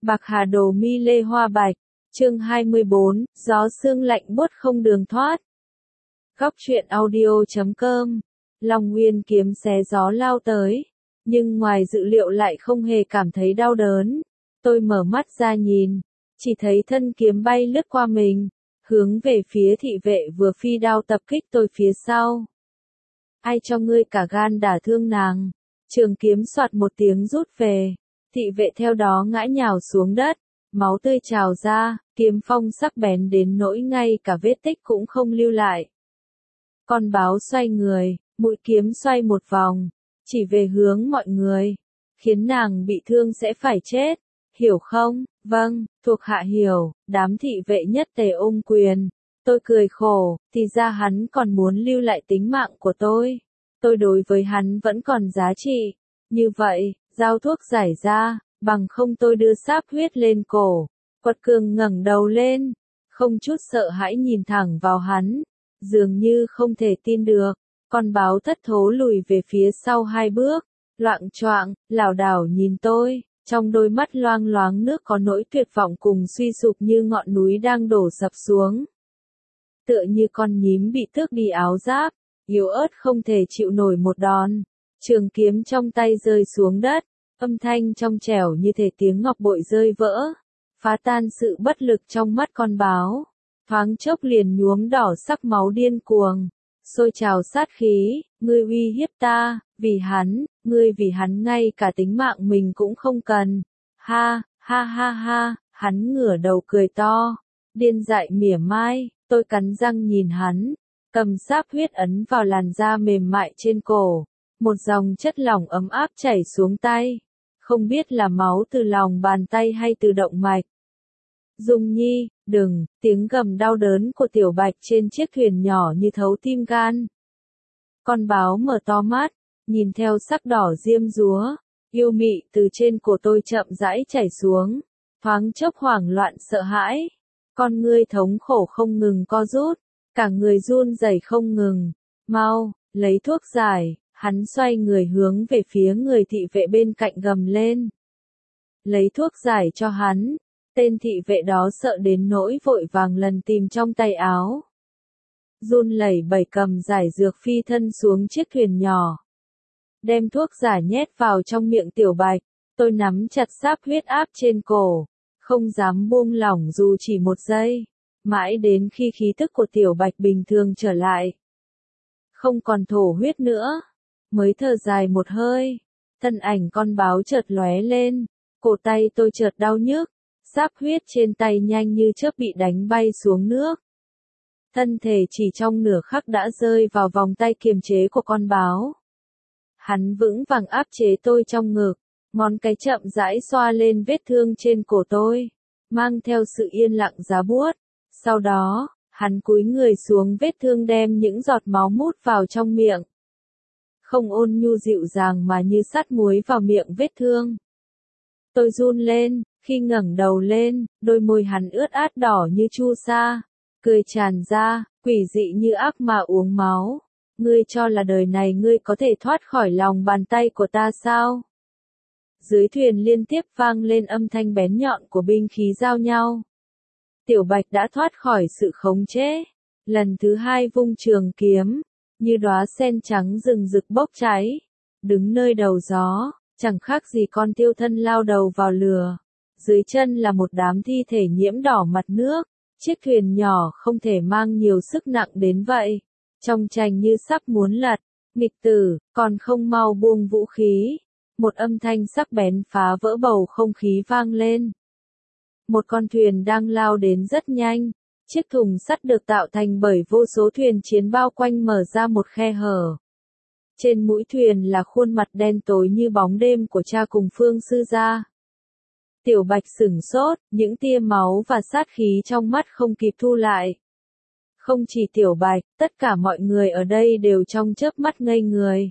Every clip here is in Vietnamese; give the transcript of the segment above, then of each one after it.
Bạc Hà Đồ Mi Lê Hoa Bạch, chương 24, gió sương lạnh buốt không đường thoát. Góc truyện audio.com, Long Nguyên kiếm xé gió lao tới, nhưng ngoài dự liệu lại không hề cảm thấy đau đớn. Tôi mở mắt ra nhìn, chỉ thấy thân kiếm bay lướt qua mình, hướng về phía thị vệ vừa phi đao tập kích tôi phía sau. Ai cho ngươi cả gan đả thương nàng? Trường kiếm soạt một tiếng rút về, thị vệ theo đó ngã nhào xuống đất, máu tươi trào ra, kiếm phong sắc bén đến nỗi ngay cả vết tích cũng không lưu lại. Con báo xoay người, mũi kiếm xoay một vòng, chỉ về hướng mọi người, khiến nàng bị thương sẽ phải chết, hiểu không? Vâng, thuộc hạ hiểu. Đám thị vệ nhất tề ôm quyền. Tôi cười khổ, thì ra hắn còn muốn lưu lại tính mạng của tôi. Tôi đối với hắn vẫn còn giá trị. Như vậy, giao thuốc giải ra, bằng không tôi đưa sáp huyết lên cổ. Quật Cường ngẩng đầu lên, không chút sợ hãi nhìn thẳng vào hắn, dường như không thể tin được. Con báo thất thố lùi về phía sau 2 bước, loạng choạng, lảo đảo nhìn tôi, trong đôi mắt loang loáng nước có nỗi tuyệt vọng cùng suy sụp như ngọn núi đang đổ sập xuống. Tựa như con nhím bị tước đi áo giáp, yếu ớt không thể chịu nổi một đòn. Trường kiếm trong tay rơi xuống đất, âm thanh trong trẻo như thể tiếng ngọc bội rơi vỡ, phá tan sự bất lực trong mắt con báo. Thoáng chốc liền nhuốm đỏ sắc máu điên cuồng, sôi trào sát khí. Ngươi uy hiếp ta, ngươi vì hắn ngay cả tính mạng mình cũng không cần. Ha, ha ha ha, hắn ngửa đầu cười to, điên dại mỉa mai. Tôi cắn răng nhìn hắn, cầm sáp huyết ấn vào làn da mềm mại trên cổ, một dòng chất lỏng ấm áp chảy xuống tay, không biết là máu từ lòng bàn tay hay từ động mạch. Dung Nhi, đừng! Tiếng gầm đau đớn của Tiểu Bạch trên chiếc thuyền nhỏ như thấu tim gan. Con báo mở to mắt, nhìn theo sắc đỏ diêm dúa, yêu mị từ trên cổ tôi chậm rãi chảy xuống, thoáng chốc hoảng loạn sợ hãi. Con ngươi thống khổ không ngừng co rút, cả người run rẩy không ngừng. Mau, lấy thuốc giải. Hắn xoay người hướng về phía người thị vệ bên cạnh gầm lên. Lấy thuốc giải cho hắn. Tên thị vệ đó sợ đến nỗi vội vàng lần tìm trong tay áo. Run lẩy bẩy cầm giải dược phi thân xuống chiếc thuyền nhỏ. Đem thuốc giải nhét vào trong miệng Tiểu Bạch. Tôi nắm chặt sáp huyết áp trên cổ, không dám buông lỏng dù chỉ một giây. Mãi đến khi khí tức của Tiểu Bạch bình thường trở lại, không còn thổ huyết nữa, mới thở dài một hơi. Thân ảnh con báo chợt lóe lên, cổ tay tôi chợt đau nhức, sáp huyết trên tay nhanh như chớp bị đánh bay xuống nước. Thân thể chỉ trong nửa khắc đã rơi vào vòng tay kiềm chế của con báo. Hắn vững vàng áp chế tôi trong ngực, ngón cái chậm rãi xoa lên vết thương trên cổ tôi, mang theo sự yên lặng giá buốt. Sau đó, hắn cúi người xuống vết thương đem những giọt máu mút vào trong miệng. Không ôn nhu dịu dàng mà như sắt muối vào miệng vết thương. Tôi run lên, khi ngẩng đầu lên, đôi môi hắn ướt át đỏ như chu sa, cười tràn ra, quỷ dị như ác ma uống máu. Ngươi cho là đời này ngươi có thể thoát khỏi lòng bàn tay của ta sao? Dưới thuyền liên tiếp vang lên âm thanh bén nhọn của binh khí giao nhau. Tiểu Bạch đã thoát khỏi sự khống chế, lần thứ 2 vung trường kiếm, như đóa sen trắng rừng rực bốc cháy, đứng nơi đầu gió, chẳng khác gì con tiêu thân lao đầu vào lửa. Dưới chân là một đám thi thể nhiễm đỏ mặt nước, chiếc thuyền nhỏ không thể mang nhiều sức nặng đến vậy, trong chành như sắp muốn lật. Nghịch tử, còn không mau buông vũ khí. Một âm thanh sắc bén phá vỡ bầu không khí vang lên. Một con thuyền đang lao đến rất nhanh, chiếc thùng sắt được tạo thành bởi vô số thuyền chiến bao quanh mở ra một khe hở. Trên mũi thuyền là khuôn mặt đen tối như bóng đêm của cha cùng Phương sư gia. Tiểu Bạch sửng sốt, những tia máu và sát khí trong mắt không kịp thu lại. Không chỉ Tiểu Bạch, tất cả mọi người ở đây đều trong chớp mắt ngây người.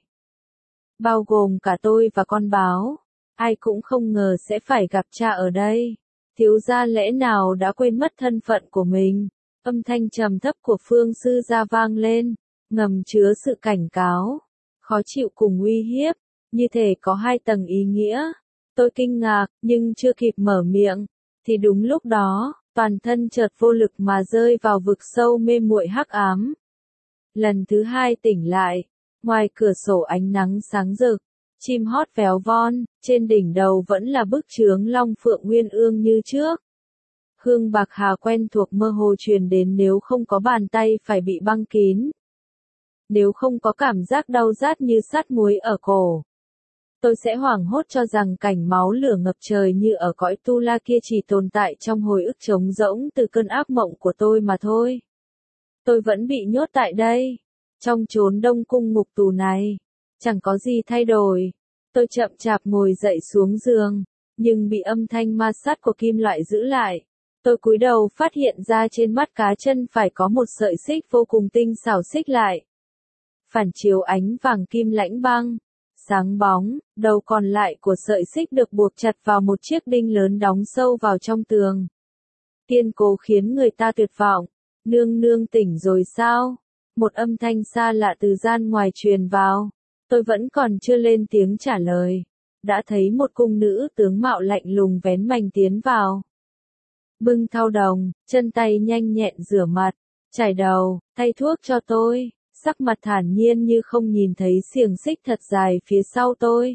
Bao gồm cả tôi và con báo, ai cũng không ngờ sẽ phải gặp cha ở đây. Thiếu gia lẽ nào đã quên mất thân phận của mình? Âm thanh trầm thấp của Phương sư gia vang lên, ngầm chứa sự cảnh cáo, khó chịu cùng uy hiếp, như thể có 2 tầng ý nghĩa. Tôi kinh ngạc, nhưng chưa kịp mở miệng, thì đúng lúc đó, toàn thân chợt vô lực mà rơi vào vực sâu mê muội hắc ám. Lần thứ hai tỉnh lại, ngoài cửa sổ ánh nắng sáng rực, chim hót véo von, trên đỉnh đầu vẫn là bức chướng long phượng nguyên ương như trước. Hương bạc hà quen thuộc mơ hồ truyền đến, nếu không có bàn tay phải bị băng kín. Nếu không có cảm giác đau rát như sát muối ở cổ. Tôi sẽ hoảng hốt cho rằng cảnh máu lửa ngập trời như ở cõi tu la kia chỉ tồn tại trong hồi ức trống rỗng từ cơn ác mộng của tôi mà thôi. Tôi vẫn bị nhốt tại đây, trong chốn đông cung ngục tù này. Chẳng có gì thay đổi. Tôi chậm chạp ngồi dậy xuống giường, nhưng bị âm thanh ma sát của kim loại giữ lại. Tôi cúi đầu phát hiện ra trên mắt cá chân phải có một sợi xích vô cùng tinh xảo xích lại. Phản chiếu ánh vàng kim lãnh băng, sáng bóng, đầu còn lại của sợi xích được buộc chặt vào một chiếc đinh lớn đóng sâu vào trong tường. Kiên cố khiến người ta tuyệt vọng. Nương nương tỉnh rồi sao? Một âm thanh xa lạ từ gian ngoài truyền vào. Tôi vẫn còn chưa lên tiếng trả lời. Đã thấy một cung nữ tướng mạo lạnh lùng vén mành tiến vào. Bưng thau đồng, chân tay nhanh nhẹn rửa mặt, chải đầu, thay thuốc cho tôi, sắc mặt thản nhiên như không nhìn thấy xiềng xích thật dài phía sau tôi.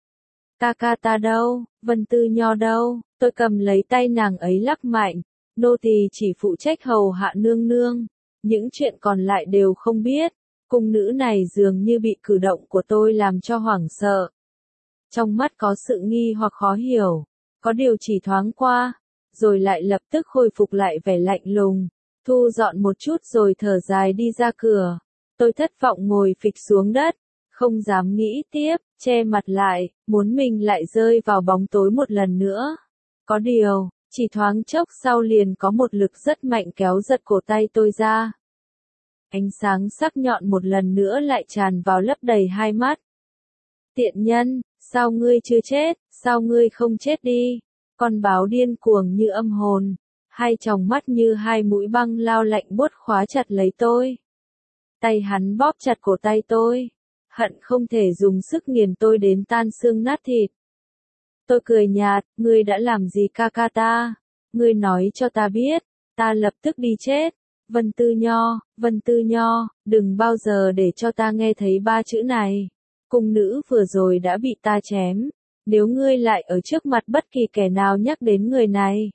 Ca ca ta đâu, Vân Tư Nho đâu? Tôi cầm lấy tay nàng ấy lắc mạnh, nô tỳ chỉ phụ trách hầu hạ nương nương, những chuyện còn lại đều không biết. Cung nữ này dường như bị cử động của tôi làm cho hoảng sợ. Trong mắt có sự nghi hoặc khó hiểu, có điều chỉ thoáng qua, rồi lại lập tức khôi phục lại vẻ lạnh lùng, thu dọn một chút rồi thở dài đi ra cửa. Tôi thất vọng ngồi phịch xuống đất, không dám nghĩ tiếp, che mặt lại, muốn mình lại rơi vào bóng tối một lần nữa. Có điều, chỉ thoáng chốc sau liền có một lực rất mạnh kéo giật cổ tay tôi ra. Ánh sáng sắc nhọn một lần nữa lại tràn vào lấp đầy hai mắt. Tiện nhân, sao ngươi chưa chết, sao ngươi không chết đi? Con báo điên cuồng như âm hồn, hai tròng mắt như hai mũi băng lao lạnh buốt khóa chặt lấy tôi. Tay hắn bóp chặt cổ tay tôi, hận không thể dùng sức nghiền tôi đến tan xương nát thịt. Tôi cười nhạt, ngươi đã làm gì ca ca ta? Ngươi nói cho ta biết, ta lập tức đi chết. Vân Tư Nho, đừng bao giờ để cho ta nghe thấy ba chữ này. Cung nữ vừa rồi đã bị ta chém. Nếu ngươi lại ở trước mặt bất kỳ kẻ nào nhắc đến người này.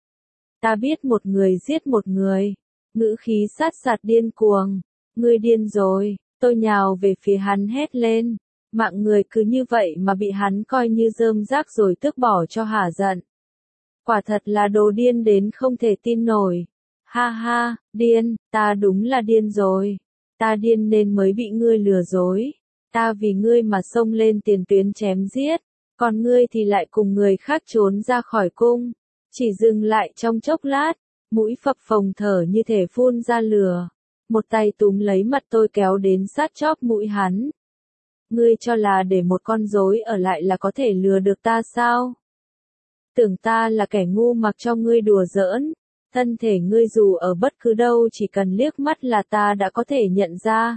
Ta biết một người giết một người. Ngữ khí sát sạt điên cuồng. Ngươi điên rồi. Tôi nhào về phía hắn hét lên. Mạng người cứ như vậy mà bị hắn coi như rơm rác rồi tước bỏ cho hả giận. Quả thật là đồ điên đến không thể tin nổi. Ha ha, điên, ta đúng là điên rồi. Ta điên nên mới bị ngươi lừa dối. Ta vì ngươi mà xông lên tiền tuyến chém giết. Còn ngươi thì lại cùng người khác trốn ra khỏi cung. Chỉ dừng lại trong chốc lát. Mũi phập phồng thở như thể phun ra lửa. Một tay túm lấy mặt tôi kéo đến sát chóp mũi hắn. Ngươi cho là để một con rối ở lại là có thể lừa được ta sao? Tưởng ta là kẻ ngu mặc cho ngươi đùa giỡn. Thân thể ngươi dù ở bất cứ đâu chỉ cần liếc mắt là ta đã có thể nhận ra.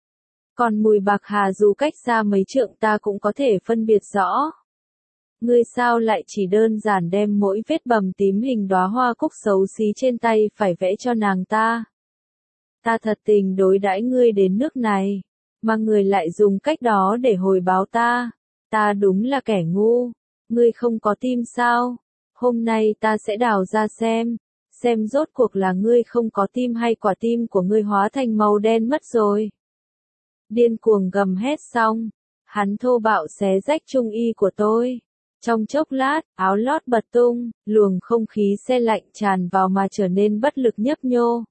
Còn mùi bạc hà dù cách xa mấy trượng ta cũng có thể phân biệt rõ. Ngươi sao lại chỉ đơn giản đem mỗi vết bầm tím hình đóa hoa cúc xấu xí trên tay phải vẽ cho nàng ta? Ta thật tình đối đãi ngươi đến nước này, mà ngươi lại dùng cách đó để hồi báo ta. Ta đúng là kẻ ngu. Ngươi không có tim sao? Hôm nay ta sẽ đào ra xem rốt cuộc là ngươi không có tim hay quả tim của ngươi hóa thành màu đen mất rồi. Điên cuồng gầm hét xong, hắn thô bạo xé rách trung y của tôi. Trong chốc lát, áo lót bật tung, luồng không khí se lạnh tràn vào mà trở nên bất lực nhấp nhô.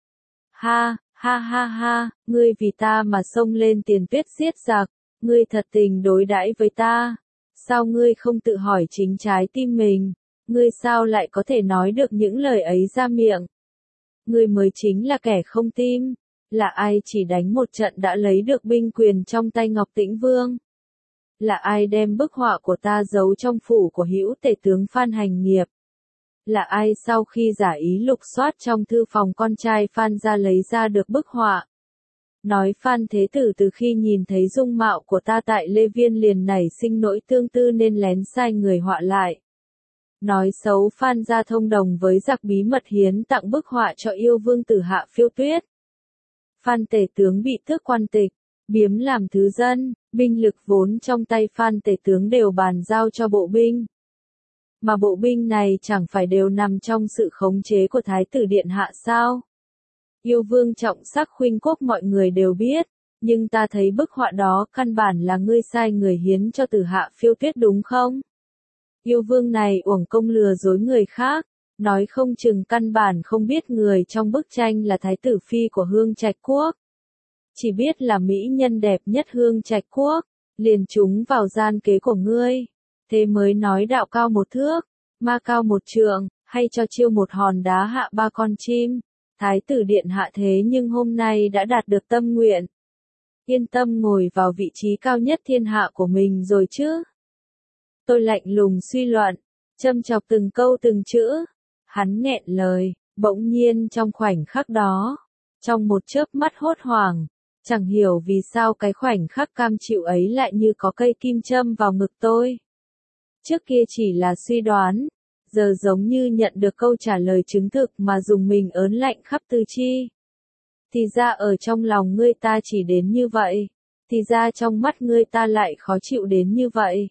Ha, ha ha ha, ngươi vì ta mà xông lên tiền tuyết giết giặc, ngươi thật tình đối đãi với ta. Sao ngươi không tự hỏi chính trái tim mình? Ngươi sao lại có thể nói được những lời ấy ra miệng? Ngươi mới chính là kẻ không tim. Là ai chỉ đánh một trận đã lấy được binh quyền trong tay Ngọc Tĩnh Vương? Là ai đem bức họa của ta giấu trong phủ của hữu tể tướng Phan Hành Nghiệp? Là ai sau khi giả ý lục soát trong thư phòng con trai Phan ra lấy ra được bức họa? Nói Phan Thế Tử từ khi nhìn thấy dung mạo của ta tại Lê Viên liền nảy sinh nỗi tương tư nên lén sai người họa lại. Nói xấu Phan gia thông đồng với giặc bí mật hiến tặng bức họa cho yêu vương tử Hạ Phiêu Tuyết. Phan Tể tướng bị tước quan tịch, biếm làm thứ dân, binh lực vốn trong tay Phan Tể tướng đều bàn giao cho bộ binh. Mà bộ binh này chẳng phải đều nằm trong sự khống chế của Thái tử Điện Hạ sao? Yêu vương trọng sắc khuynh quốc mọi người đều biết, nhưng ta thấy bức họa đó căn bản là ngươi sai người hiến cho tử Hạ Phiêu Tuyết đúng không? Yêu vương này uổng công lừa dối người khác, nói không chừng căn bản không biết người trong bức tranh là Thái tử Phi của Hương Trạch Quốc. Chỉ biết là mỹ nhân đẹp nhất Hương Trạch Quốc, liền trúng vào gian kế của ngươi. Thế mới nói đạo cao một thước, ma cao một trượng, hay cho chiêu một hòn đá hạ ba con chim. Thái tử Điện Hạ thế nhưng hôm nay đã đạt được tâm nguyện. Yên tâm ngồi vào vị trí cao nhất thiên hạ của mình rồi chứ. Tôi lạnh lùng suy luận, châm chọc từng câu từng chữ. Hắn nghẹn lời, bỗng nhiên trong khoảnh khắc đó, trong một chớp mắt hốt hoảng, chẳng hiểu vì sao cái khoảnh khắc cam chịu ấy lại như có cây kim châm vào ngực tôi. Trước kia chỉ là suy đoán, giờ giống như nhận được câu trả lời chứng thực mà dùng mình ớn lạnh khắp tứ chi. Thì ra ở trong lòng ngươi ta chỉ đến như vậy, thì ra trong mắt ngươi ta lại khó chịu đến như vậy.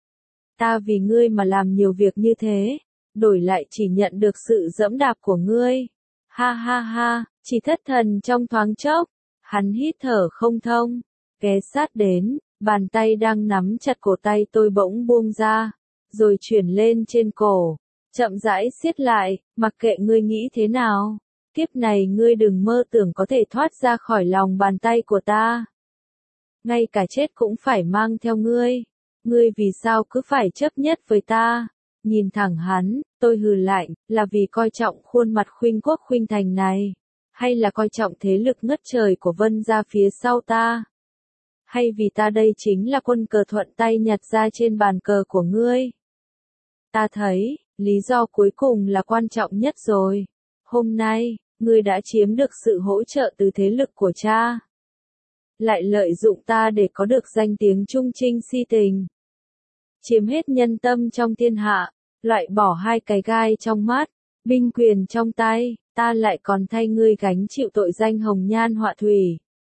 Ta vì ngươi mà làm nhiều việc như thế, đổi lại chỉ nhận được sự dẫm đạp của ngươi. Ha ha ha, chỉ thất thần trong thoáng chốc, hắn hít thở không thông, ghé sát đến, bàn tay đang nắm chặt cổ tay tôi bỗng buông ra, rồi chuyển lên trên cổ, chậm rãi siết lại, mặc kệ ngươi nghĩ thế nào, kiếp này ngươi đừng mơ tưởng có thể thoát ra khỏi lòng bàn tay của ta. Ngay cả chết cũng phải mang theo ngươi. Ngươi vì sao cứ phải chấp nhất với ta? Nhìn thẳng hắn, tôi hừ lạnh, là vì coi trọng khuôn mặt khuynh quốc khuynh thành này, hay là coi trọng thế lực ngất trời của Vân gia phía sau ta? Hay vì ta đây chính là quân cờ thuận tay nhặt ra trên bàn cờ của ngươi? Ta thấy, lý do cuối cùng là quan trọng nhất rồi. Hôm nay, ngươi đã chiếm được sự hỗ trợ từ thế lực của cha. Lại lợi dụng ta để có được danh tiếng trung trinh si tình. Chiếm hết nhân tâm trong thiên hạ, loại bỏ hai cái gai trong mắt, binh quyền trong tay, ta lại còn thay ngươi gánh chịu tội danh hồng nhan họa thủy.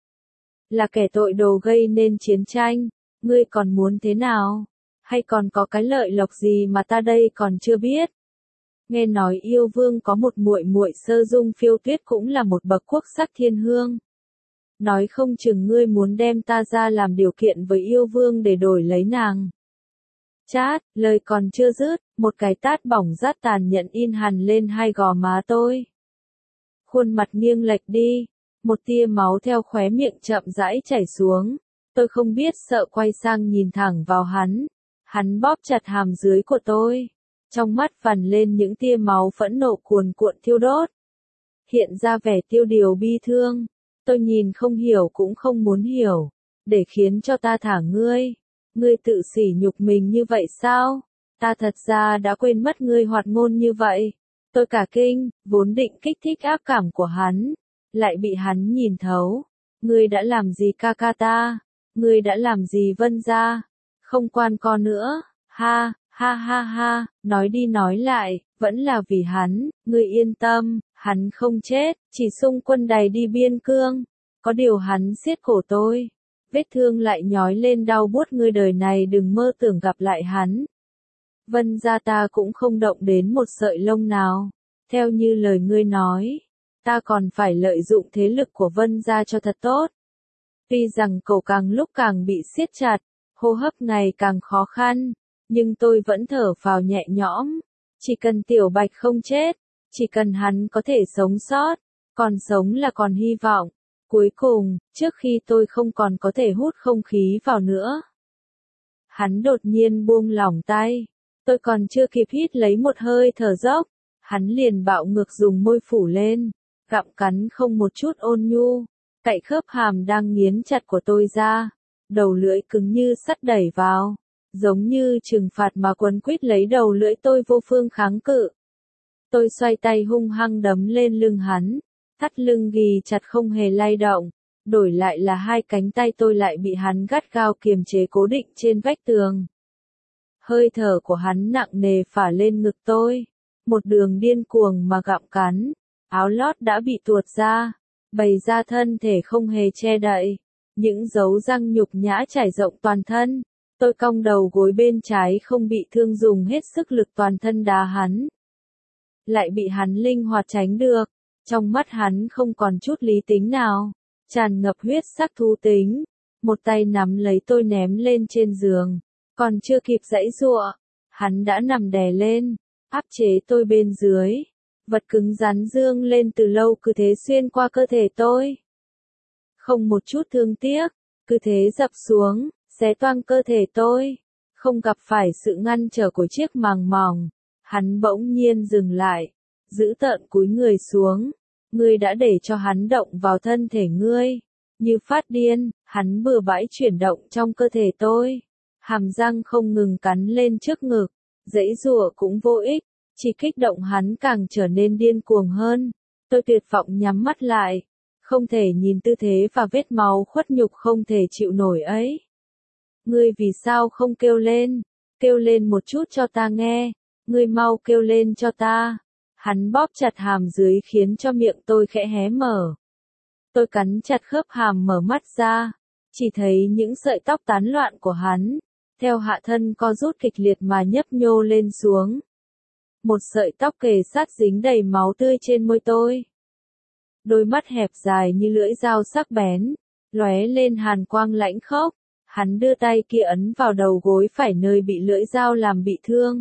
Là kẻ tội đồ gây nên chiến tranh, ngươi còn muốn thế nào? Hay còn có cái lợi lộc gì mà ta đây còn chưa biết? Nghe nói yêu vương có một muội muội Sơ Dung Phiêu Tuyết cũng là một bậc quốc sắc thiên hương. Nói không chừng ngươi muốn đem ta ra làm điều kiện với yêu vương để đổi lấy nàng. Chát, lời còn chưa dứt, một cái tát bỏng rát tàn nhẫn in hằn lên hai gò má tôi. Khuôn mặt nghiêng lệch đi, một tia máu theo khóe miệng chậm rãi chảy xuống. Tôi không biết sợ quay sang nhìn thẳng vào hắn. Hắn bóp chặt hàm dưới của tôi. Trong mắt phằn lên những tia máu phẫn nộ cuồn cuộn thiêu đốt. Hiện ra vẻ tiêu điều bi thương. Tôi nhìn không hiểu cũng không muốn hiểu. Để khiến cho ta thả ngươi. Ngươi tự sỉ nhục mình như vậy sao? Ta thật ra đã quên mất ngươi hoạt ngôn như vậy. Tôi cả kinh, vốn định kích thích ác cảm của hắn. Lại bị hắn nhìn thấu. Ngươi đã làm gì ca ca ta? Ngươi đã làm gì Vân gia? Không quan con nữa. Ha, ha ha ha, nói đi nói lại, vẫn là vì hắn. Ngươi yên tâm, hắn không chết, chỉ xung quân đày đi biên cương. Có điều hắn siết cổ tôi. Vết thương lại nhói lên đau buốt, ngươi đời này đừng mơ tưởng gặp lại hắn. Vân gia ta cũng không động đến một sợi lông nào. Theo như lời ngươi nói, ta còn phải lợi dụng thế lực của Vân gia cho thật tốt. Tuy rằng cổ càng lúc càng bị siết chặt, hô hấp ngày càng khó khăn, nhưng tôi vẫn thở phào nhẹ nhõm. Chỉ cần Tiểu Bạch không chết, chỉ cần hắn có thể sống sót, còn sống là còn hy vọng. Cuối cùng, trước khi tôi không còn có thể hút không khí vào nữa, hắn đột nhiên buông lỏng tay. Tôi còn chưa kịp hít lấy một hơi thở dốc, hắn liền bạo ngược dùng môi phủ lên, gặm cắn không một chút ôn nhu, cạy khớp hàm đang nghiến chặt của tôi ra, đầu lưỡi cứng như sắt đẩy vào, giống như trừng phạt mà quấn quýt lấy đầu lưỡi tôi vô phương kháng cự. Tôi xoay tay hung hăng đấm lên lưng hắn, thắt lưng ghì chặt không hề lay động, đổi lại là hai cánh tay tôi lại bị hắn gắt gao kiềm chế cố định trên vách tường. Hơi thở của hắn nặng nề phả lên ngực tôi, một đường điên cuồng mà gặm cắn, áo lót đã bị tuột ra, bày ra thân thể không hề che đậy, những dấu răng nhục nhã trải rộng toàn thân. Tôi cong đầu gối bên trái không bị thương dùng hết sức lực toàn thân đá hắn. Lại bị hắn linh hoạt tránh được, trong mắt hắn không còn chút lý tính nào, tràn ngập huyết sắc thú tính. Một tay nắm lấy tôi ném lên trên giường, còn chưa kịp giãy giụa, hắn đã nằm đè lên, áp chế tôi bên dưới. Vật cứng rắn dương lên từ lâu cứ thế xuyên qua cơ thể tôi. Không một chút thương tiếc, cứ thế dập xuống, xé toang cơ thể tôi. Không gặp phải sự ngăn trở của chiếc màng mỏng, hắn bỗng nhiên dừng lại, giữ tợn cúi người xuống. Ngươi đã để cho hắn động vào thân thể ngươi. Như phát điên, hắn bừa bãi chuyển động trong cơ thể tôi. Hàm răng không ngừng cắn lên trước ngực, giãy giụa cũng vô ích, chỉ kích động hắn càng trở nên điên cuồng hơn. Tôi tuyệt vọng nhắm mắt lại, không thể nhìn tư thế và vết máu khuất nhục không thể chịu nổi ấy. Ngươi vì sao không kêu lên một chút cho ta nghe, ngươi mau kêu lên cho ta. Hắn bóp chặt hàm dưới khiến cho miệng tôi khẽ hé mở. Tôi cắn chặt khớp hàm mở mắt ra, chỉ thấy những sợi tóc tán loạn của hắn, theo hạ thân co rút kịch liệt mà nhấp nhô lên xuống. Một sợi tóc kề sát dính đầy máu tươi trên môi tôi. Đôi mắt hẹp dài như lưỡi dao sắc bén, lóe lên hàn quang lãnh khốc. Hắn đưa tay kia ấn vào đầu gối phải nơi bị lưỡi dao làm bị thương.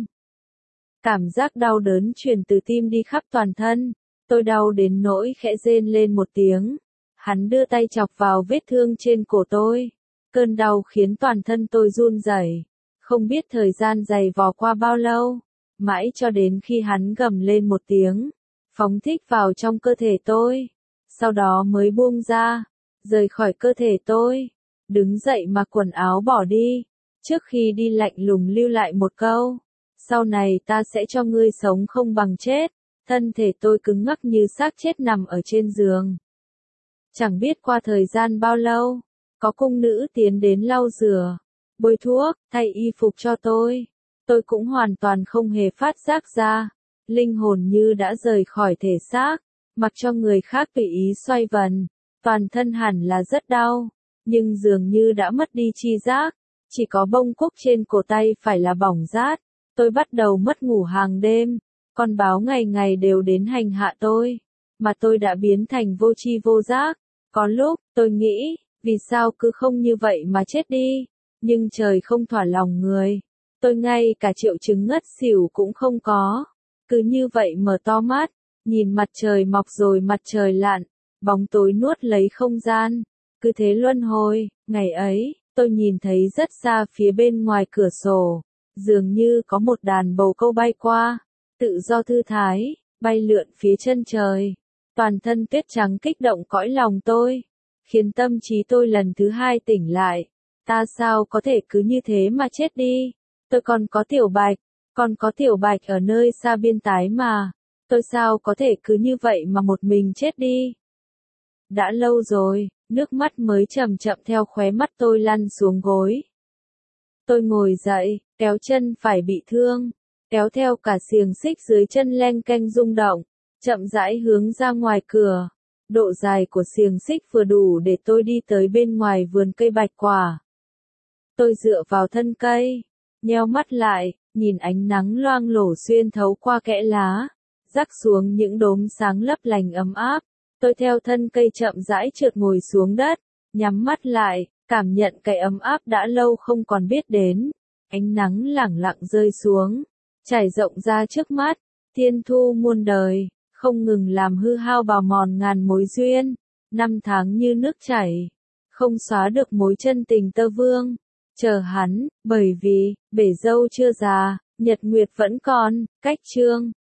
Cảm giác đau đớn truyền từ tim đi khắp toàn thân, tôi đau đến nỗi khẽ rên lên một tiếng. Hắn đưa tay chọc vào vết thương trên cổ tôi. Cơn đau khiến toàn thân tôi run rẩy, không biết thời gian dày vò qua bao lâu, mãi cho đến khi hắn gầm lên một tiếng, phóng thích vào trong cơ thể tôi, sau đó mới buông ra, rời khỏi cơ thể tôi, đứng dậy mặc quần áo bỏ đi, trước khi đi lạnh lùng lưu lại một câu, sau này ta sẽ cho ngươi sống không bằng chết. Thân thể tôi cứng ngắc như xác chết nằm ở trên giường. Chẳng biết qua thời gian bao lâu, có cung nữ tiến đến lau rửa, bôi thuốc, thay y phục cho tôi. Tôi cũng hoàn toàn không hề phát giác ra, linh hồn như đã rời khỏi thể xác, mặc cho người khác tùy ý xoay vần, toàn thân hẳn là rất đau, nhưng dường như đã mất đi chi giác, chỉ có bông cúc trên cổ tay phải là bỏng rát. Tôi bắt đầu mất ngủ hàng đêm, con báo ngày ngày đều đến hành hạ tôi, mà tôi đã biến thành vô tri vô giác. Có lúc, tôi nghĩ, vì sao cứ không như vậy mà chết đi, nhưng trời không thỏa lòng người. Tôi ngay cả triệu chứng ngất xỉu cũng không có, cứ như vậy mở to mắt, nhìn mặt trời mọc rồi mặt trời lặn, bóng tối nuốt lấy không gian, cứ thế luân hồi. Ngày ấy, tôi nhìn thấy rất xa phía bên ngoài cửa sổ, dường như có một đàn bồ câu bay qua, tự do thư thái, bay lượn phía chân trời. Toàn thân tuyết trắng kích động cõi lòng tôi, khiến tâm trí tôi lần thứ hai tỉnh lại. Ta sao có thể cứ như thế mà chết đi? Tôi còn có tiểu bạch ở nơi xa biên tái mà. Tôi sao có thể cứ như vậy mà một mình chết đi? Đã lâu rồi, nước mắt mới chậm chậm theo khóe mắt tôi lăn xuống gối. Tôi ngồi dậy, kéo chân phải bị thương, kéo theo cả xiềng xích dưới chân leng keng rung động, chậm rãi hướng ra ngoài cửa. Độ dài của xiềng xích vừa đủ để tôi đi tới bên ngoài vườn cây bạch quả. Tôi dựa vào thân cây, nheo mắt lại, nhìn ánh nắng loang lổ xuyên thấu qua kẽ lá, rắc xuống những đốm sáng lấp lánh ấm áp. Tôi theo thân cây chậm rãi trượt ngồi xuống đất, nhắm mắt lại, cảm nhận cái ấm áp đã lâu không còn biết đến. Ánh nắng lẳng lặng rơi xuống, trải rộng ra trước mắt, thiên thu muôn đời, không ngừng làm hư hao bào mòn ngàn mối duyên. Năm tháng như nước chảy, không xóa được mối chân tình tơ vương. Chờ hắn, bởi vì, bể dâu chưa già, nhật nguyệt vẫn còn, cách chương.